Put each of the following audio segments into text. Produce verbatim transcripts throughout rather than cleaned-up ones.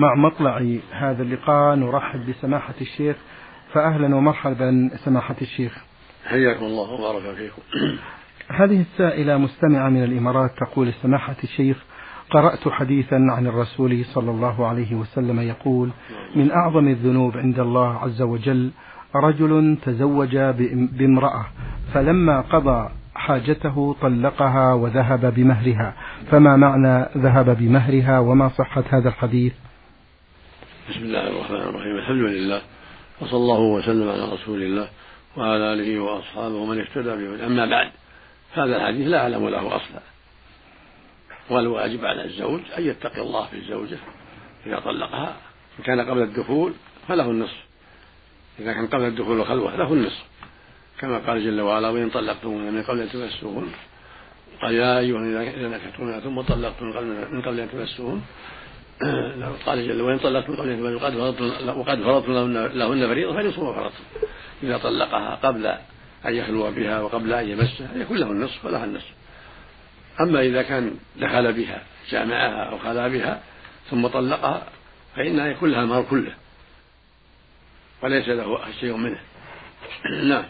مع مطلع هذا اللقاء نرحب بسماحة الشيخ، فأهلا ومرحبا سماحة الشيخ. حياكم الله وبارك فيكم. هذه السائلة مستمعة من الإمارات تقول: سماحة الشيخ، قرأت حديثا عن الرسول صلى الله عليه وسلم يقول: من أعظم الذنوب عند الله عز وجل رجل تزوج بامرأة فلما قضى حاجته طلقها وذهب بمهرها، فما معنى ذهب بمهرها وما صحة هذا الحديث؟ بسم الله الرحمن الرحيم، الحمد لله وصلى الله وسلم على رسول الله وعلى آله وأصحابه ومن اهتدى به. أما بعد، هذا الحديث لا أعلم له أصلا، والواجب على الزوج أن يتقي الله في الزوجة إذا طلقها. إن كان قبل الدخول فله النصف، إذا كان قبل الدخول والخلوة له النصف، كما قال جل وعلا: وإن طلقتموهن من قبل أن تمسوهن قال يا أيها إذا نكحتموهن ثم طلقتم من قبل أن تمسوهن قال جل: وإن طلقتم من قبل أن تمسوهن وقد فرضتم لهن فريضة فنصف ما فرضتم. إذا طلقها قبل أن يخلو بها وقبل أن يمسها يكون له النصف ولها النصف. أما إذا كان دخل بها جامعها أو خلا بها ثم طلقها فإنها يكون لها المهر كله وليس له شيء منه. نعم.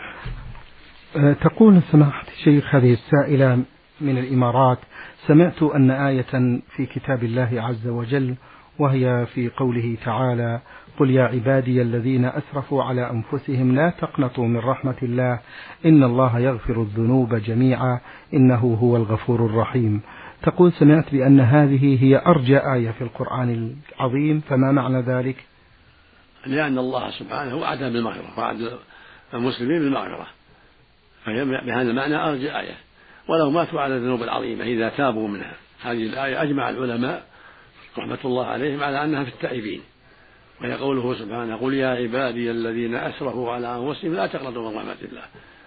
تقول سماحة الشيخ هذه السائلة من الإمارات: سمعت أن آية في كتاب الله عز وجل وهي في قوله تعالى: قل يا عبادي الذين أسرفوا على أنفسهم لا تقنطوا من رحمة الله إن الله يغفر الذنوب جميعا إنه هو الغفور الرحيم. تقول: سمعت بأن هذه هي أرجى آية في القرآن العظيم، فما معنى ذلك؟ لأن الله سبحانه وعد بالمغفرة، وعد المسلمين بالمغفرة، فهي بهذا المعنى أرجى آية. ولو ماتوا على الذنوب العظيمة إذا تابوا منها. هذه الآية أجمع العلماء رحمة الله عليهم على أنها في التائبين، وهي قوله سبحانه: قل يا عبادي الذين أسرفوا على أنفسهم لا تقنطوا من رحمة الله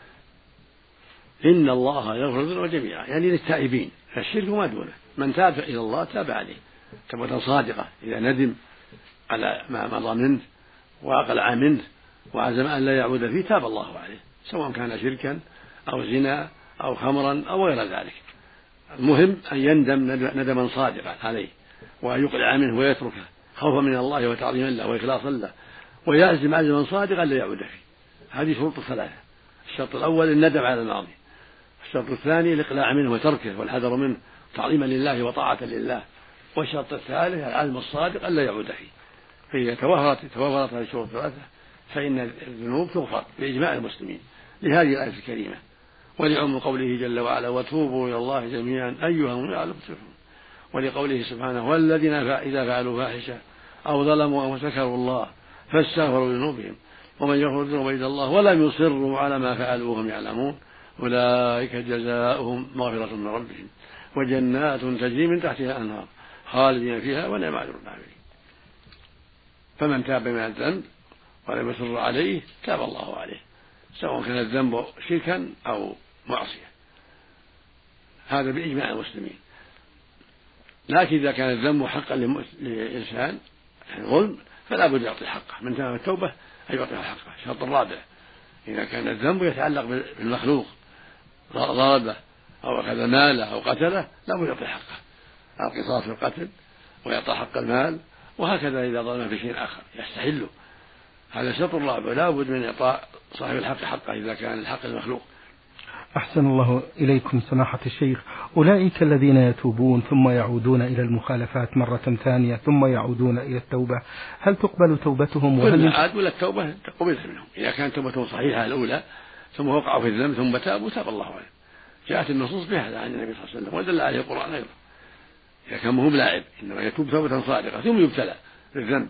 إن الله يغفر الذنوب جميعا، يعني للتائبين، فالشرك ما دونه. من تاب إلى الله تاب عليه توبة صادقة، إذا ندم على ما مضى منه وأقلع منه وعزم أن لا يعود فيه تاب الله عليه، سواء كان شركا أو زنا أو خمرا أو غير ذلك. المهم أن يندم ندما صادقا عليه وأن يقلع منه ويتركه خوفا من الله وتعظيما له وإخلاصا له، ويعزم عزما صادقا لا يعود فيه. هذه شروط ثلاثة: الشرط الأول الندم على الماضي، الشرط الثاني الإقلاع منه وتركه والحذر منه تعظيما لله وطاعة لله، والشرط الثالث العزم الصادق ألا يعود فيه. فإذا توفرت توفرت هذه الشروط الثلاثة فإن الذنوب تغفر بإجماع المسلمين لهذه الآية الكريمة، ولعم قوله جل وعلا: وتوبوا إلى الله جميعا أيها المؤمنون لعلكم تفلحون، ولقوله سبحانه: والذين إذا فعلوا فاحشة أو ظلموا أو ذكروا الله فاستغفروا لذنوبهم ومن يغفر الذنوب إلا الله ولم يصروا على ما فعلوا وهم يعلمون أولئك جزاؤهم مغفرة من ربهم وجنات تجري من تحتها الأنهار خالدين فيها ونعم أجر العاملين. فمن تاب من الذنب ولم يصر عليه تاب الله عليه، سواء كان الذنب شركا أو معصية، هذا بإجماع المسلمين. لكن إذا كان الذنب حقا لإنسان ظلم فلا بد يعطي حقه، من تاب التوبة أن يعطيها حقه. الشرط الرابع: إذا كان الذنب يتعلق بالمخلوق، ضربه أو أخذ ماله أو قتله، لا بد يعطي حقه، القصاص في القتل ويعطى حق المال، وهكذا إذا ظلم في شيء آخر يستحله. هذا الشرط الرابع، لا بد من إعطاء صاحب الحق حقه إذا كان الحق المخلوق. أحسن الله إليكم سماحة الشيخ. أولئك الذين يتوبون ثم يعودون إلى المخالفات مرة ثانية ثم يعودون إلى التوبة، هل تقبل توبتهم؟ وهل عادوا إلى التوبة تقبل منهم إذا كانت توبتهم صحيحة الأولى ثم وقعوا في الذنب ثم تابوا تاب الله عليهم. جاءت النصوص بهذا عن النبي صلى الله عليه وسلم ودل عليه القرآن أيضا. إذا كان مهم لاعب إنما يتوب توبة صادقة ثم يبتلى بالذنب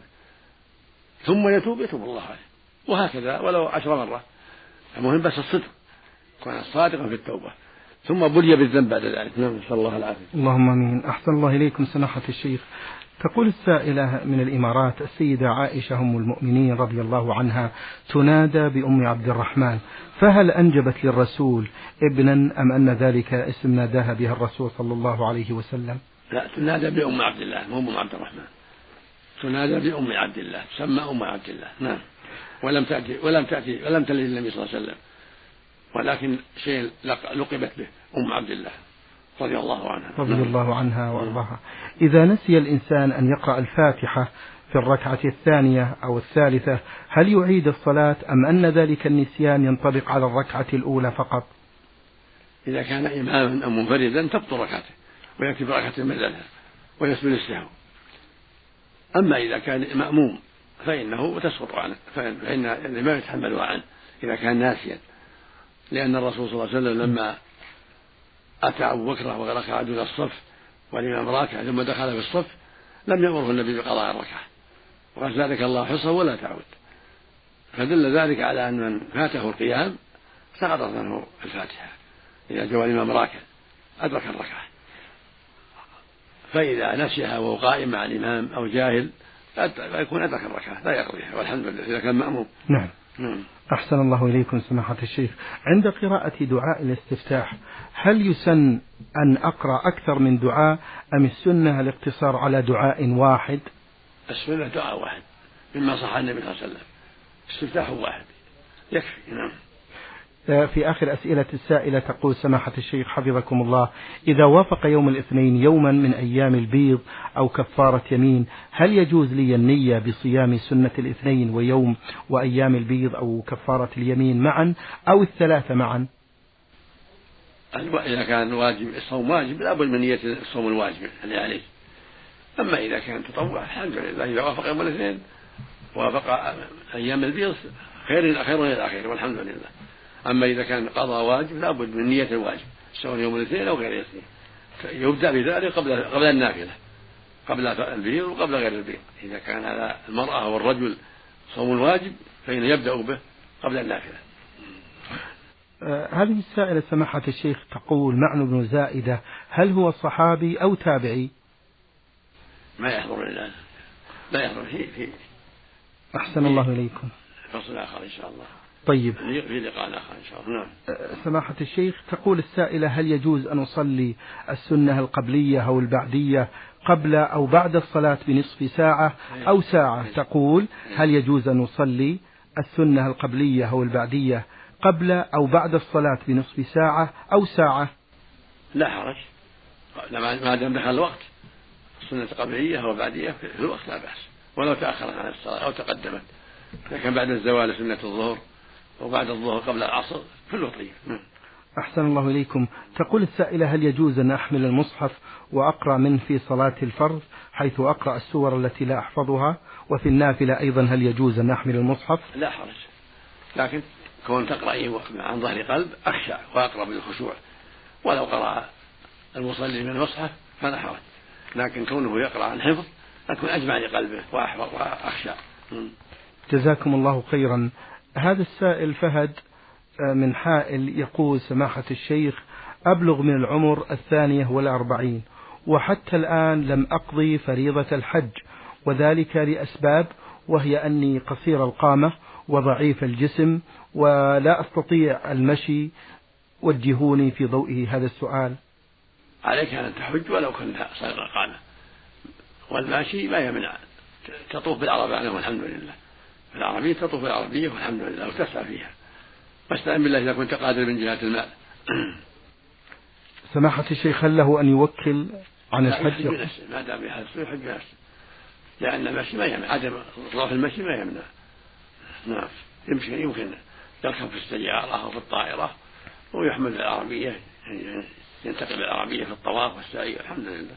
ثم يتوب يتوب الله عليه، وهكذا ولو عشر مرة. المهم بس الصدق، كان صادقا في التوبة ثم بلي بالذنب بعد ذلك. نعم، نسأل الله العافية. اللهم آمين. أحسن الله إليكم سماحة الشيخ. تقول السائلة من الإمارات: السيدة عائشة أم المؤمنين رضي الله عنها تنادى بأم عبد الرحمن، فهل أنجبت للرسول ابنا أم أن ذلك اسم ناداها بها الرسول صلى الله عليه وسلم؟ لا، تنادى بأم عبد الله مو أم عبد الرحمن، تنادى بأم عبد الله، تسمى أم عبد الله. نعم. ولم تأتي ولم تأتي ولم تلد النبي صلى الله عليه وسلم، ولكن شيء لقبت به أم عبد الله رضي الله عنها رضي الله عنها وأرضاها. إذا نسي الإنسان أن يقرأ الفاتحة في الركعة الثانية أو الثالثة هل يعيد الصلاة أم أن ذلك النسيان ينطبق على الركعة الأولى فقط؟ إذا كان إماما أو منفردا تبطل ركعته ويكتب ركعة بدلها ويسجد السهو. أما إذا كان مأموم فإنه تسقط عنه، فإن الإمام يتحملها عنه إذا كان ناسيا، لأن الرسول صلى الله عليه وسلم لما أتى أبو بكر وركع دون الصف والإمام راكع ثم دخل في الصف لم يأمره النبي بقضاء الركعة وقال ذلك الله حصه ولا تعود، فدل ذلك على أن من فاته القيام سقطت عنه الفاتحة إذا جاء الإمام راكع أدرك الركعة. فإذا نسيها وهو قائم مع الإمام أو جاهل فيكون أدرك الركعة لا يقضيها والحمد لله إذا كان مأموم. نعم. نعم. أحسن الله إليكم سماحة الشيخ. عند قراءة دعاء الاستفتاح هل يسن أن أقرأ أكثر من دعاء أم السنة الاقتصار على دعاء واحد؟ السنة دعاء واحد مما صح عن النبي صلى الله عليه وسلم، استفتاح واحد يكفي. نعم. في آخر أسئلة السائلة تقول سماحة الشيخ حفظكم الله: إذا وافق يوم الاثنين يوما من أيام البيض أو كفارة يمين هل يجوز لي النية بصيام سنة الاثنين ويوم وأيام البيض أو كفارة اليمين معا أو الثلاثة معا؟ إذا كان واجب الصوم واجب لا بد من نية الصوم الواجب اللي عليه. أما إذا كان تطوع الحمد لله، إذا وافق يوم الاثنين وافق أيام البيض خير خير إلى الآخر والحمد لله. أما إذا كان قضاء واجب لا بد من نية الواجب سواء يوم الاثنين أو غير الاثنين، يبدأ بذلك قبل قبل النافلة قبل البيض وقبل غير البيض. إذا كان على المرأة والرجل صوم واجب فإن يبدأ به قبل النافلة. آه هذه السائلة سماحة الشيخ تقول: معنى بن زائدة هل هو صحابي أو تابعي؟ ما يحضر الآن لا يحضر في في أحسن الله إليكم. فصل آخر إن شاء الله. طيب في لقاء آخر إن شاء الله. نعم. سماحة الشيخ تقول السائلة: هل يجوز أن أصلي السنة القبلية أو البعدية قبل أو بعد الصلاة بنصف ساعة أو ساعة؟ تقول: هل يجوز أن أصلي السنة القبلية أو البعدية قبل أو بعد الصلاة بنصف ساعة أو ساعة؟ لا حرج ما دام دخل الوقت. السنة القبلية أو البعدية في الوقت لا بأس، ولو تأخرت عن الصلاة أو تقدمت. لكن بعد الزوال سنة الظهر وبعد الظهر قبل العصر كله طيب. أحسن الله إليكم. تقول السائلة: هل يجوز أن أحمل المصحف وأقرأ منه في صلاة الفرض حيث أقرأ السور التي لا أحفظها، وفي النافلة أيضا هل يجوز أن أحمل المصحف؟ لا حرج، لكن كون تقرأ عن ظهر قلب أخشع وأقرأ بالخشوع، ولو قرأ المصلي من المصحف فلا حرج، لكن كونه يقرأ عن حفظ أكون أجمع لقلبه وأحفظ وأخشع. جزاكم الله خيرا. هذا السائل فهد من حائل يقول: سماحة الشيخ أبلغ من العمر الثانية والأربعين وحتى الآن لم أقضي فريضة الحج، وذلك لأسباب، وهي أني قصير القامة وضعيف الجسم ولا أستطيع المشي، وجهوني في ضوئه هذا السؤال. عليك أن تحج ولو كنت قصير القامة، والماشي ما يمنع، تطوف بالعربية والحمد لله، العربية تطوف بالعربية والحمد لله وتسعى فيها، واستعن بالله إذا كنت قادر من جهة المال. سماحة الشيخ هل له أن يوكل عن الحج؟ ما دام بهذا يحج بنفسه، لأن المشي ما يمنع، عدم ضعف المشي ما يمنع. نعم، يمكن يمكن يركب في السيارة أو في الطائرة ويحمل العربية، ينتقل بالعربية في الطواف والسعي الحمد لله.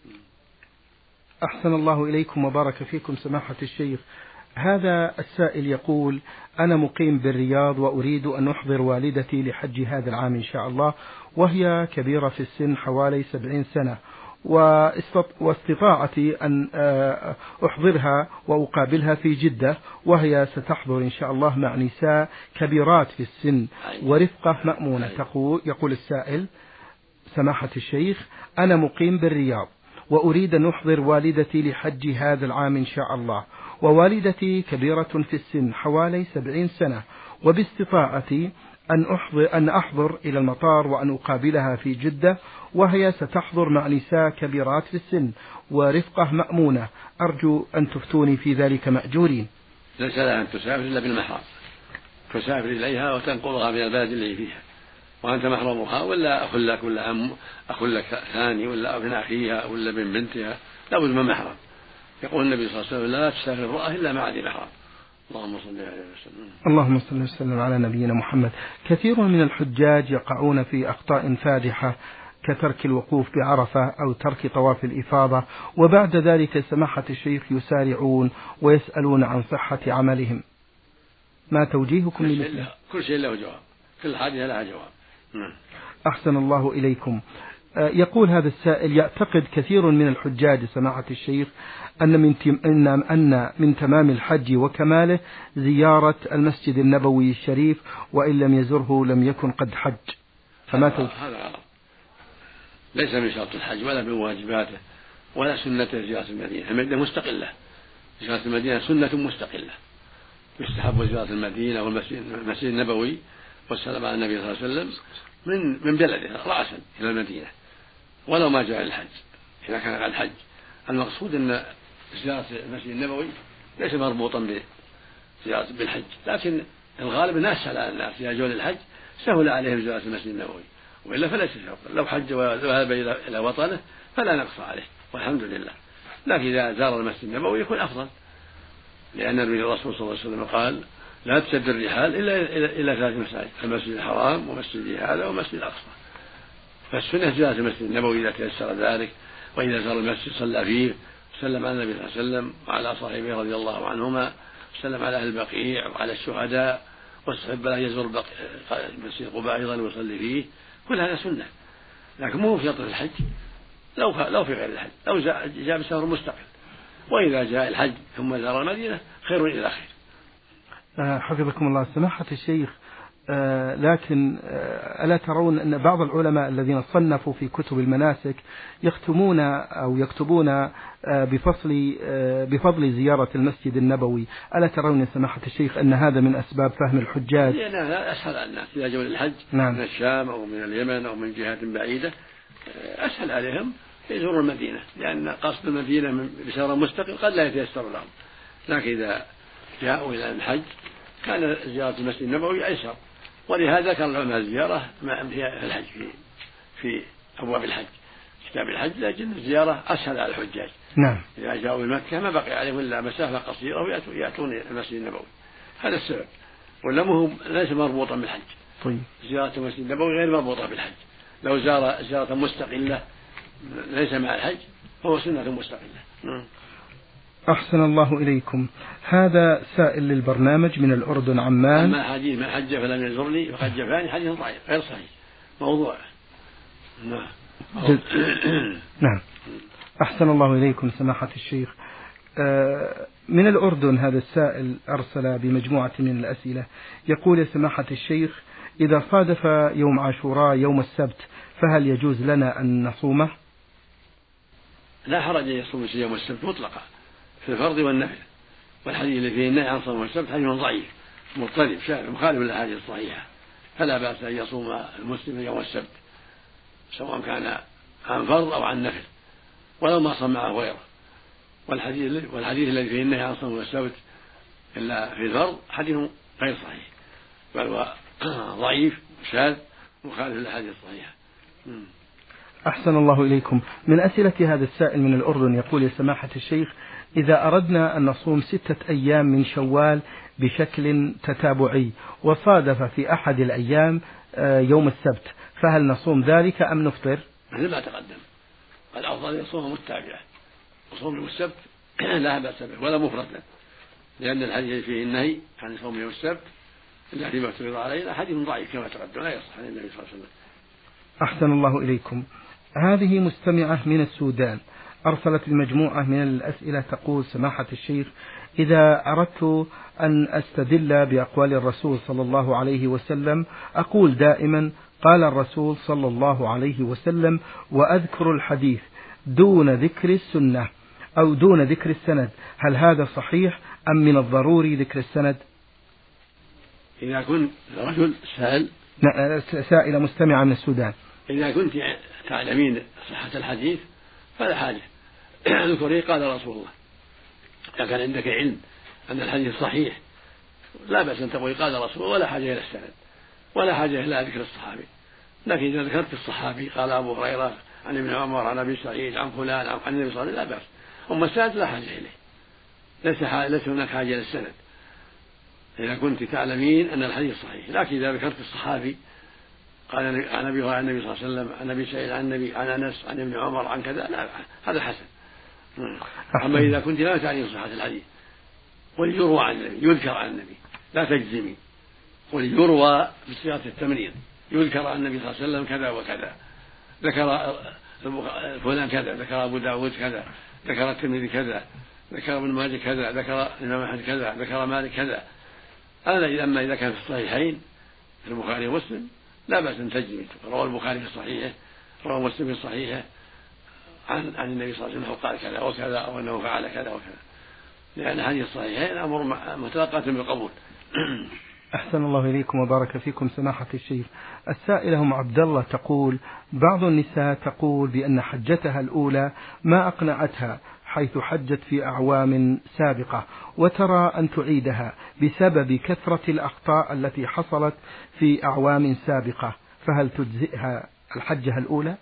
أحسن الله إليكم وبارك فيكم سماحة الشيخ. هذا السائل يقول: أنا مقيم بالرياض وأريد أن أحضر والدتي لحج هذا العام إن شاء الله، وهي كبيرة في السن حوالي سبعين سنة، واستطاعتي أن أحضرها وأقابلها في جدة، وهي ستحضر إن شاء الله مع نساء كبيرات في السن ورفقة مأمونة. تقول يقول السائل: سماحة الشيخ أنا مقيم بالرياض وأريد أن أحضر والدتي لحج هذا العام إن شاء الله، ووالدتي كبيرة في السن حوالي سبعين سنة، وباستطاعتي أن أحضر, أن أحضر إلى المطار وأن أقابلها في جدة، وهي ستحضر مع نساء كبيرات في السن ورفقة مأمونة، أرجو أن تفتوني في ذلك مأجورين. ليس لها أن تسافر إلا بالمحرم، تسافر إليها وتنقلها من البلد اللي فيها، وأنت محرمها، ولا أخ لك ولا أم أخ لك ثاني ولا ابن أخيها ولا ابن بنتها، لا بد من محرم. يقول النبي صلى الله عليه وسلم لا تسافر امرأة إلا مع ذي محرم. اللهم صل عليه وسلم. اللهم صل وسلم على نبينا محمد. كثير من الحجاج يقعون في أخطاء فادحة كترك الوقوف بعرفة أو ترك طواف الإفاضة، وبعد ذلك سماحة الشيخ يسارعون ويسألون عن صحة عملهم، ما توجيهكم لمثله؟ كل شيء له جواب، كل حاجة لها جواب. أحسن الله إليكم. يقول هذا السائل: يعتقد كثير من الحجاج سماحة الشيخ أن من أن أن من تمام الحج وكماله زيارة المسجد النبوي الشريف، وإن لم يزره لم يكن قد حج، فما هذا غلط، ليس من شرط الحج ولا من واجباته ولا سنة زيارة المدينة. المدينة مستقلة، زيارة المدينة سنة مستقلة، يستحب زيارة المدينة والمسجد النبوي والسلام على النبي صلى الله عليه وسلم من من بلده رأسا إلى المدينة، ولو ما جاء الحج. إذا كان على الحج المقصود أن زيارة المسجد النبوي ليس مربوطا بزيارة بالحج، لكن الغالب الناس سهل على الناس إذا جاءوا للحج سهل عليهم زيارة المسجد النبوي، وإلا فليس شرطا. لو حج وذهب إلى وطنه فلا نقص عليه والحمد لله، لكن إذا زار المسجد النبوي يكون أفضل، لأن الرسول صلى الله عليه وسلم قال لا تشد الرحال إلا إلى ثلاث مساجد: المسجد الحرام ومسجد هذا ومسجد الأقصى. فالسنة زيارة المسجد النبوي إذا تيسر ذلك، وإذا زار المسجد صلى فيه وسلم على النبي صلى الله عليه وسلم وعلى صاحبه رضي الله عنهما، وسلم على أهل البقيع وعلى الشهداء، واستحب له يزور مسجد قباء أيضا ويصلي فيه، كل هذا سنة، لكن مو في شرط الحج، لو لو في غير الحج، لو جاء بسفر مستقل، وإذا جاء الحج ثم زار المدينة خير إلى خير. حفظكم الله سماحة الشيخ. آه لكن آه ألا ترون أن بعض العلماء الذين صنفوا في كتب المناسك يختمون أو يكتبون آه بفصل آه بفضل زيارة المسجد النبوي؟ ألا ترون يا سماحة الشيخ أن هذا من أسباب فهم الحجاج؟ لا، أسهل على الناس إذا جاءوا للحج نعم. من الشام أو من اليمن أو من جهات بعيدة، أسهل عليهم يزوروا المدينة، لأن قصد المدينة بسفر مستقل قد لا يتيسر لهم، لكن إذا جاءوا إلى الحج كان زيارة المسجد النبوي أيسر، ولهذا كان العلماء الزيارة في الحج في في أبواب الحج كتاب الحج، لكن الزيارة أسهل على الحجاج. نعم. إذا جاءوا إلى مكة ما بقي عليهم إلا مسافة قصيرة ويأتون المسجد النبوي، هذا السبب، ولا هو ليس مربوطا بالحج. طيب. زيارة المسجد النبوي غير مربوطة بالحج، لو زار زيارة مستقلة ليس مع الحج فهو سنة مستقلة. أحسن الله إليكم. هذا سائل للبرنامج من الأردن عمان. أما حديث من حج فلم يزرني فقد جفاني حديث ضعيف غير صحيح موضوع. نعم. نعم. أحسن الله إليكم سماحة الشيخ. من الأردن هذا السائل أرسل بمجموعة من الأسئلة، يقول يا سماحة الشيخ: إذا صادف يوم عاشوراء يوم السبت فهل يجوز لنا أن نصومه؟ لا حرج أن يصوم يوم السبت مطلقا في الفرض والنفل، والحديث اللي فيه النهي عن صوم السبت حديث ضعيف مضطرب مخالف للأحاديث الصحيحة، فلا بأس أن يصوم المسلم يوم السبت سواء كان عن فرض أو عن نفل ولو ما صام معه غيره. والحديث والحديث الذي فيه النهي عن صوم السبت إلا في الفرض حديث غير صحيح، بل هو ضعيف شاذ مخالف للأحاديث الصحيحة. أحسن الله إليكم. من أسئلة هذا السائل من الأردن يقول يا سماحة الشيخ: إذا أردنا أن نصوم ستة أيام من شوال بشكل تتابعي وصادف في أحد الأيام يوم السبت فهل نصوم ذلك أم نفطر؟ مثل ما تقدم، الأفضل يصوم متابعة، وصوم يوم السبت لا بأس به ولا مفردا، لأن الحديث فيه النهي عن صوم يوم السبت إلا فيما افترض علينا حديث ضعيف كما تقدم لا يصح عن النبي صلى الله عليه وسلم. أحسن الله إليكم. هذه مستمعة من السودان أرسلت المجموعة من الأسئلة تقول: سماحة الشيخ، إذا أردت أن أستدل بأقوال الرسول صلى الله عليه وسلم أقول دائما قال الرسول صلى الله عليه وسلم وأذكر الحديث دون ذكر السنة أو دون ذكر السند، هل هذا صحيح أم من الضروري ذكر السند؟ إذا كنت رجل سائل سائلة مستمعة من السودان: إذا كنت تعلمين صحة الحديث فلا حاجة ذكري قال رسول الله، إذا كان عندك علم أن الحديث صحيح لا بأس أن تقول قال رسول الله، ولا حاجة إلى السند ولا حاجة إلى ذكر الصحابي، لكن إذا ذكرت الصحابي قال أبو هريرة عن ابن عمر عن أبي سعيد عن فلان عن النبي صلى الله عليه وسلم لا بأس. أما السند لا حاجة إليه، ليس ليس هناك حاجة للسند إذا كنت تعلمين أن الحديث صحيح. لكن إذا ذكرت الصحابي قال عن أبي هريرة عن النبي صلى الله عليه وسلم عن أبي سعيد عن النبي عن أنس عن ابن عمر عن كذا لا، هذا حسن. أما إذا كنت لا تعلمين صحة الحديث وليروى عن النبي يذكر عن النبي لا تجزمي، وليروى بصيغة التمريض يذكر عن النبي صلى الله عليه وسلم كذا وكذا، ذكر فلان كذا، ذكر أبو داود كذا، ذكر الترمذي كذا، ذكر ابن ماجه كذا، ذكر الإمام أحمد كذا، ذكر مالك كذا. أما إذا كان في الصحيحين في البخاري ومسلم لا بأس أن تجزمي، روى البخاري في صحيحه روى مسلم في صحيحه عن عن النبي صلى الله عليه وسلم قال كذا وكذا أو أنه فعل كذا وكذا، لأن هذه الصحيحين أمر متلقاة بالقبول. أحسن الله إليكم وبارك فيكم سماحة الشيخ. السائلة أم عبد الله تقول: بعض النساء تقول بأن حجتها الأولى ما أقنعتها حيث حجت في أعوام سابقة، وترى أن تعيدها بسبب كثرة الأخطاء التي حصلت في أعوام سابقة، فهل تجزئها الحجة الأولى؟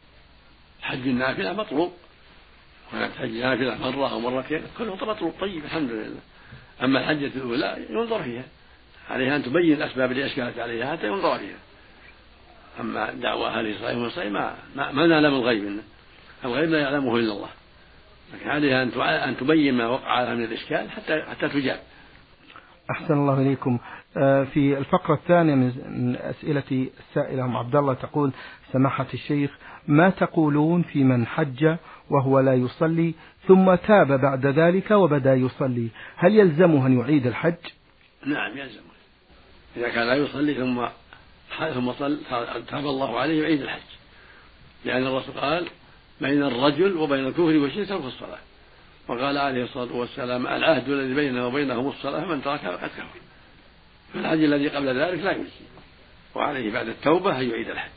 حج النافلة مطلوب، حج النافلة مرة أو مرتين كله مطلوب طيب الحمد لله. أما الحجة الأولى ينظر فيها، عليها أن تبين الأسباب اللي أشكلت عليها حتى ينظر فيها. أما دعوى أهل صحيح وصحيح ما, ما, ما نعلم الغيب منه، الغيب لا يعلمه إلا الله، لكن عليها أن تبين ما وقع لها من الإشكال حتى حتى تجاب. أحسن الله إليكم. في الفقرة الثانية من أسئلة السائلة أم عبد الله تقول: سماحة الشيخ، ما تقولون في من حج وهو لا يصلي ثم تاب بعد ذلك وبدأ يصلي، هل يلزمه أن يعيد الحج؟ نعم يلزمه، إذا كان لا يصلي ثم ثم صل تاب الله عليه يعيد الحج، لأن الرسول قال: بين الرجل وبين الكفر والشرك ترك الصلاة، وقال عليه الصلاة والسلام: العهد الذي بيننا وبينهم الصلاة فمن تركها فقد كفر. فالحج الذي قبل ذلك لا يجزي، وعليه بعد التوبة أن يعيد الحج.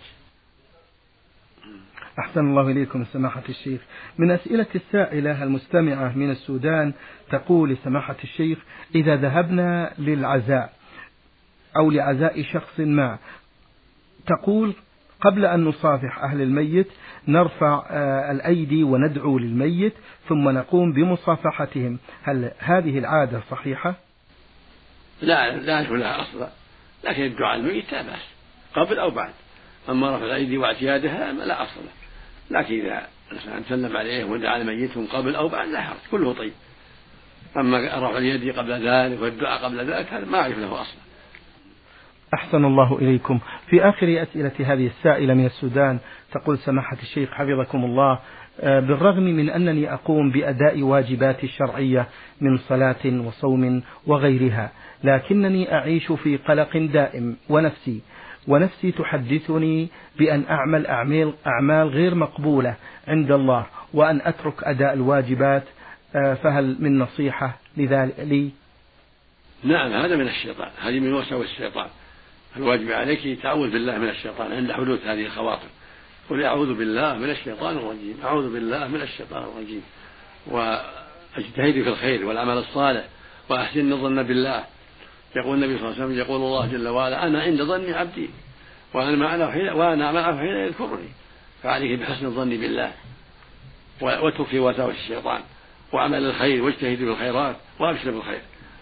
أحسن الله إليكم سماحة الشيخ. من أسئلة السائلة المستمعة من السودان تقول لسماحة الشيخ: إذا ذهبنا للعزاء أو لعزاء شخص ما، تقول قبل أن نصافح أهل الميت نرفع الأيدي وندعو للميت ثم نقوم بمصافحتهم، هل هذه العادة صحيحة؟ لا لا يكون لها أصلا، لكن الدعاء الميت لا بأس قبل أو بعد. أما رفع الأيدي واعتيادها لا أصل له، لكن إذا الإنسان سلم عليه ودعا لميتهم قبل أو بعد لا حرج، كله طيب. أما رفع اليد قبل ذلك والدعاء قبل ذلك هذا ما أعرف له أصلا. أحسن الله إليكم. في آخر أسئلة هذه السائلة من السودان تقول: سماحة الشيخ حفظكم الله، بالرغم من أنني أقوم بأداء واجباتي الشرعية من صلاة وصوم وغيرها، لكنني أعيش في قلق دائم، ونفسي ونفسي تحدثني بأن أعمل أعمال, أعمال غير مقبولة عند الله وأن أترك أداء الواجبات، فهل من نصيحة لذلك لي؟ نعم، هذا من الشيطان، هذه من وساوس الشيطان. الواجب عليك تعوذ بالله من الشيطان عند حدوث هذه الخواطر، قل أعوذ بالله من الشيطان الرجيم، أعوذ بالله من الشيطان الرجيم، واجتهدي في الخير والعمل الصالح وأحسن الظن بالله. يقول النبي صلى الله عليه وسلم: يقول الله جل وعلا: أنا عند ظن عبدي وأنا معه حين وأنا معه حين يذكرني. فعليك بحسن الظن بالله واتركي وساوس الشيطان وعمل الخير واجتهدي في الخيرات وأبشر بالخير.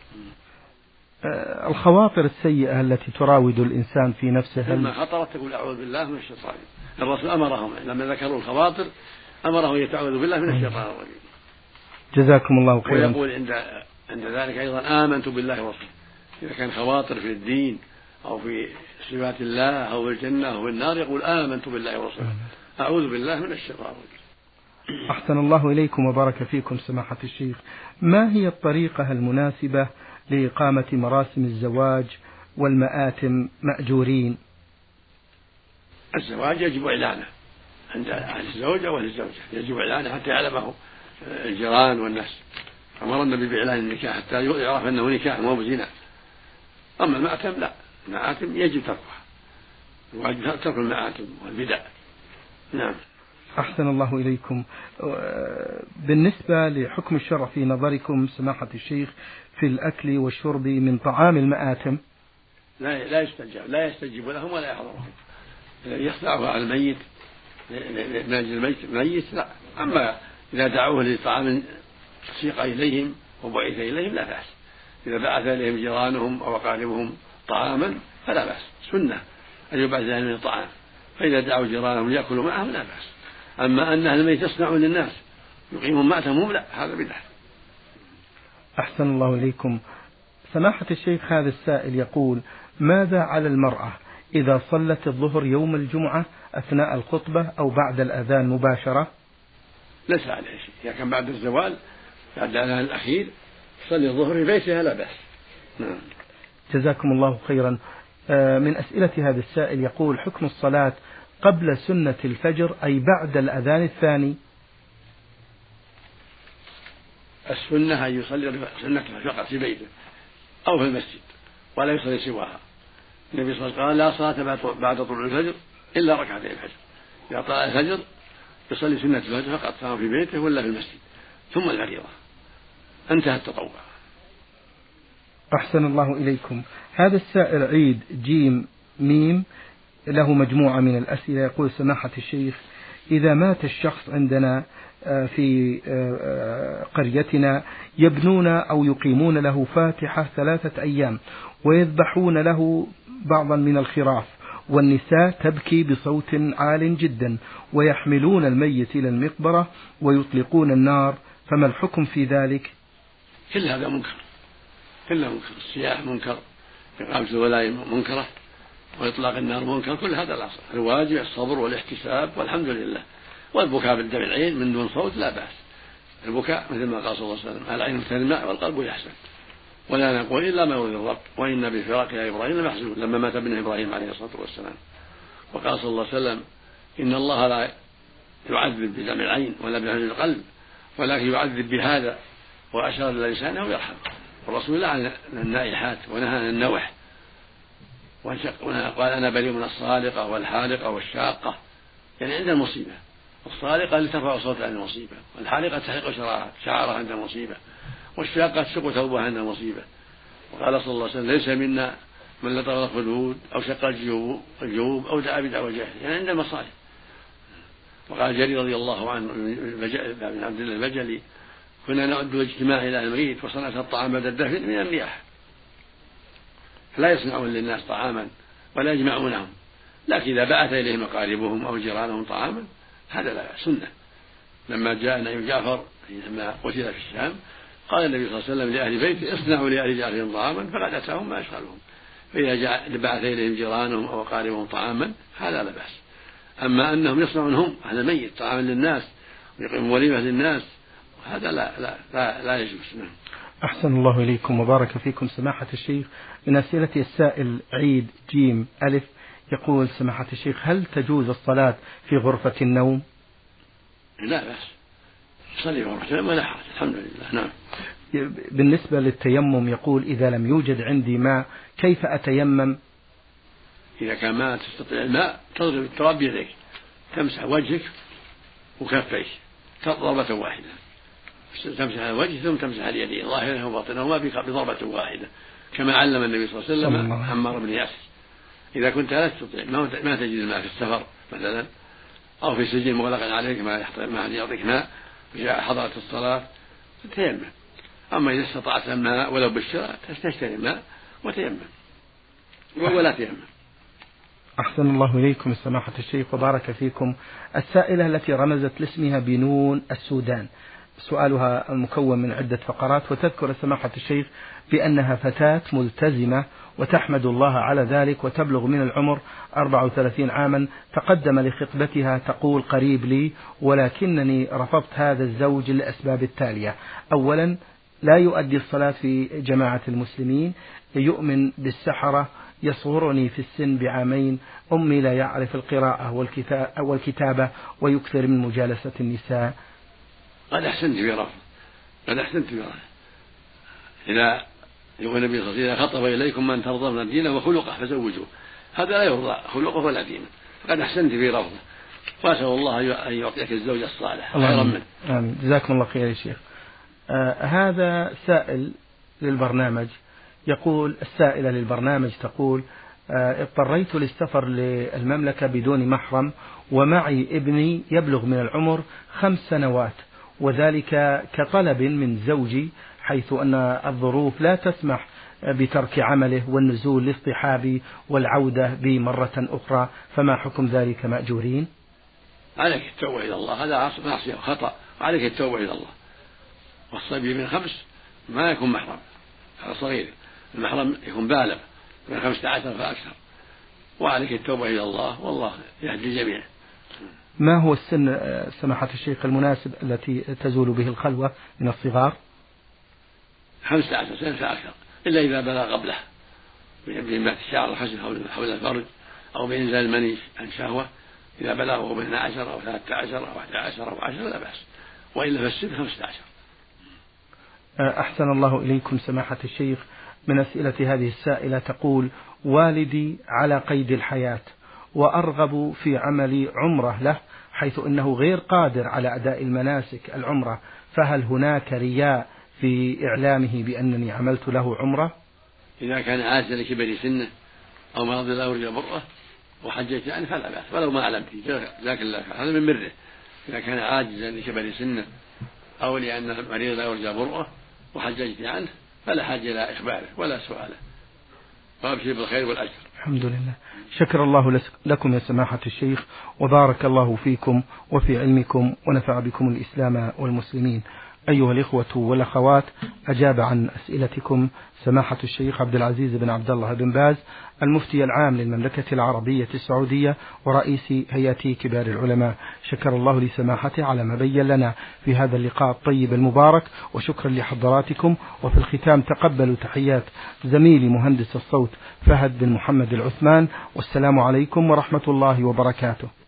الخواطر السيئة التي تراود الإنسان في نفسه، لما خطرت تقول أعوذ بالله من الشيطان. الرسول أمرهم لما ذكروا الخواطر أمرهم يتعوذوا بالله من الشيطان الرجيم. جزاكم الله خيرا. ويقول عند عند ذلك أيضا: آمنت بالله ورسوله. إذا كان خواطر في الدين أو في صفات الله أو في الجنة أو في النار يقول: آمنت بالله ورسوله، أعوذ بالله من الشيطان الرجيم. أحسن الله إليكم وبارك فيكم سماحة الشيخ. ما هي الطريقة المناسبة لإقامة مراسم الزواج والمآتم مأجورين؟ الزواج يجب إعلانه عند أهل الزوجة وأهل الزوجة، يجب إعلانه حتى يعلمه الجيران والناس. أمر النبي بإعلان النكاح حتى يعرف أنه نكاح مو بزنا. أما المآتم لا، المآتم يجب تركها، الواجب ترك المآتم والبدع. نعم. أحسن الله إليكم. بالنسبة لحكم الشرع في نظركم سماحة الشيخ في الأكل والشرب من طعام المآتم؟ لا لا يستجاب لا يستجيب لهم ولا يحضرهم، يخدعه على الميت من أجل الميت الميت لا. أما إذا دعوه لطعام سيق إليهم وبعث إليهم لا بأس. إذا بعث إليهم جيرانهم أو أقاربهم طعاما فلا بأس، سنة أن يبعث إليهم من الطعام، فإذا دعوا جيرانهم ليأكلوا معهم لا بأس. أما أن أهل الميت يصنعون للناس يقيمون مأتهم لا، هذا بدعة. أحسن الله إليكم. سماحة الشيخ، هذا السائل يقول: ماذا على المرأة إذا صلت الظهر يوم الجمعة أثناء الخطبة أو بعد الأذان مباشرة؟ ليس عليه شيء، إذا كان بعد الزوال بعد الأذان الأخير صلي الظهر في بيتها لا بأس. نعم. جزاكم الله خيرا. من أسئلة هذا السائل يقول: حكم الصلاة قبل سنة الفجر أي بعد الأذان الثاني؟ السنة أن يصلي سنة فقط في بيته أو في المسجد ولا يصلي سواها. النبي صلى الله عليه وسلم قال: لا صلاة بعد طلوع الفجر إلا ركعتي الفجر. إذا طلع الفجر يصلي سنة الفجر فقط سواء في بيته ولا في المسجد، ثم الفريضة. انتهى التطوع. أحسن الله إليكم. هذا السائل عيد جيم ميم له مجموعة من الأسئلة، يقول: سماحة الشيخ، إذا مات الشخص عندنا في قريتنا يبنون أو يقيمون له فاتحة ثلاثة أيام ويذبحون له بعضا من الخراف، والنساء تبكي بصوت عال جدا، ويحملون الميت إلى المقبرة ويطلقون النار، فما الحكم في ذلك؟ كل هذا منكر، كل منكر. الصياح منكر، إقامة الولاية منكرة، وإطلاق النار منكر. كل هذا لا صح. الواجب الصبر والاحتساب والحمد لله. والبكاء بالدمع العين من دون صوت لا بأس. البكاء مثل ما قال صلى الله عليه وسلم: العين تدمع والقلب يحزن، ولا نقول إلا ما يرضي الرب، وإن بفراق يا إبراهيم لمحزون، لما مات ابن إبراهيم عليه الصلاة والسلام. وقال صلى الله عليه وسلم: إن الله لا يعذب بدمع العين ولا بحزن القلب، ولكن يعذب بهذا، وأشار إلى لسانه ويرحم. والرسول لعن النائحات ونهى عن النوح، وقال: أنا بريء من الصالقة والحالقة والشاقة، يعني عند المصيبة. الصالقة لترفع صوتها عند المصيبة، والحالقة تحرق شعرها عند المصيبة، والشاقة تشق ثوبها عند المصيبة. وقال صلى الله عليه وسلم: ليس منا من لطغ الخدود أو شق الجيوب أو دعا بدعوى الجاهل، يعني عند المصائب. وقال جرير رضي الله عنه بن عبد الله البجلي: كنا نعد الاجتماع إلى الميت وصنعة الطعام بعد الدفن من الرياح، فلا يصنعون للناس طعاما ولا يجمعونهم، لكن إذا بعث إليهم أقاربهم أو جيرانهم طعاما هذا لا سنة. لما جاء نبي جعفر لما قتل في الشام قال النبي صلى الله عليه وسلم لأهل بيته: اصنعوا لأهل جعفر طعاما، فقد أتاهم ما يشغلهم. فإذا بعث إليهم جيرانهم أو أقاربهم طعاما هذا لا بأس. أما أنهم يصنعون هم على الميت طعاما للناس ويقيمون وليمة للناس هذا لا لا لا, لا يجوز. أحسن الله إليكم وبارك فيكم. سماحة الشيخ، من أسئلة السائل عيد جيم ألف يقول: سماحة الشيخ، هل تجوز الصلاة في غرفة النوم؟ لا بأس، صلي في غرفة النوم ولا حرج، الحمد لله. نعم. بالنسبة للتيمم يقول: إذا لم يوجد عندي ماء كيف أتيمم؟ إذا كان ما تستطيع الماء تضرب التراب بيديك، تمسح وجهك وكفيك ضربة واحدة، تمسح الوجه ثم تمسح اليدين ظاهره وباطنهما بضربة واحدة، كما علم النبي صلى الله عليه وسلم عمار بن ياسر. إذا كنت لا تستطيع ما تجد الماء في السفر مثلا أو في سجن مغلق عليك ما ما يعطيك ماء وجاء حضرة الصلاة تيمم. أما إذا استطعت الماء ولو بالشراء تشتري الماء وتيمم ولا تيمم. أحسن الله إليكم سماحة الشيخ وبارك فيكم. السائلة التي رمزت لاسمها بنون السودان، سؤالها مكون من عدة فقرات، وتذكر سماحة الشيخ بأنها فتاة ملتزمة وتحمد الله على ذلك، وتبلغ من العمر أربعة وثلاثين عاما. تقدم لخطبتها تقول: قريب لي، ولكنني رفضت هذا الزوج للأسباب التالية: أولا، لا يؤدي الصلاة في جماعة المسلمين، يؤمن بالسحرة، يصغرني في السن بعامين، أمي لا يعرف القراءة والكتابة، ويكثر من مجالسة النساء. قد أحسنت في رفض، قد أحسنت في رفض. إذا يقول النبي صلى الله عليه وسلم: خطب إليكم من ترضون دينه وخلقه فزوجوه، هذا لا يرضى خلقه ولا دينه، فقد أحسنت في رفضه، وأسأل الله أن يعطيك الزوج الصالح خيرا منه. آمين. جزاكم الله خير يا شيخ. آه هذا سائل للبرنامج يقول: السائلة للبرنامج تقول: اضطريت للسفر للمملكة بدون محرم ومعي ابني يبلغ من العمر خمس سنوات، وذلك كطلب من زوجي، حيث أن الظروف لا تسمح بترك عمله والنزول لاصطحابي والعودة بي مرة أخرى، فما حكم ذلك مأجورين؟ عليك التوبة إلى الله، هذا معصية وخطأ، وعليك التوبة إلى الله. والصبي من خمس ما يكون محرم، هذا صغير، المحرم يكون بالغ من خمسة عشر فأكثر، وعليك التوبة إلى الله، والله يهدي الجميع. ما هو السن سماحة الشيخ المناسب التي تزول به الخلوة من الصغار؟ خمسة عشر سنة فأكثر، إلا إذا بلغ قبله بإنبات الشعر الخشن حول الفرج أو بإنزال المني عن شهوة، إذا بلغه من عشر أو ثلاثة عشر أو أحد عشر أو عشر لا بأس، وإلا فالسن خمسة عشر. أحسن الله إليكم سماحة الشيخ. من أسئلة هذه السائلة تقول: والدي على قيد الحياة وأرغب في عمل عمرة له، حيث أنه غير قادر على أداء المناسك العمرة، فهل هناك رياء في إعلامه بأنني عملت له عمرة؟ إذا كان عاجزا لكبر سنه أو مرض لا يرجى برؤه وحجيت عنه فلا بأس، ولو ما علمت ذاك الله، هذا من بره. إذا كان عاجزا لكبر سنه أو لأن المريض لا يرجى برؤه وحججت عنه فلا حاجة إلى إخباره ولا سؤاله، وأبشر بالخير والأجر. الحمد لله. شكر الله لكم يا سماحة الشيخ، وبارك الله فيكم وفي علمكم، ونفع بكم الإسلام والمسلمين. أيها الإخوة والأخوات، أجاب عن أسئلتكم سماحة الشيخ عبد العزيز بن عبد الله بن باز، المفتي العام للمملكة العربية السعودية ورئيس هيئة كبار العلماء. شكر الله لسماحته على ما بين لنا في هذا اللقاء الطيب المبارك، وشكرا لحضراتكم. وفي الختام تقبلوا تحيات زميلي مهندس الصوت فهد بن محمد العثمان، والسلام عليكم ورحمة الله وبركاته.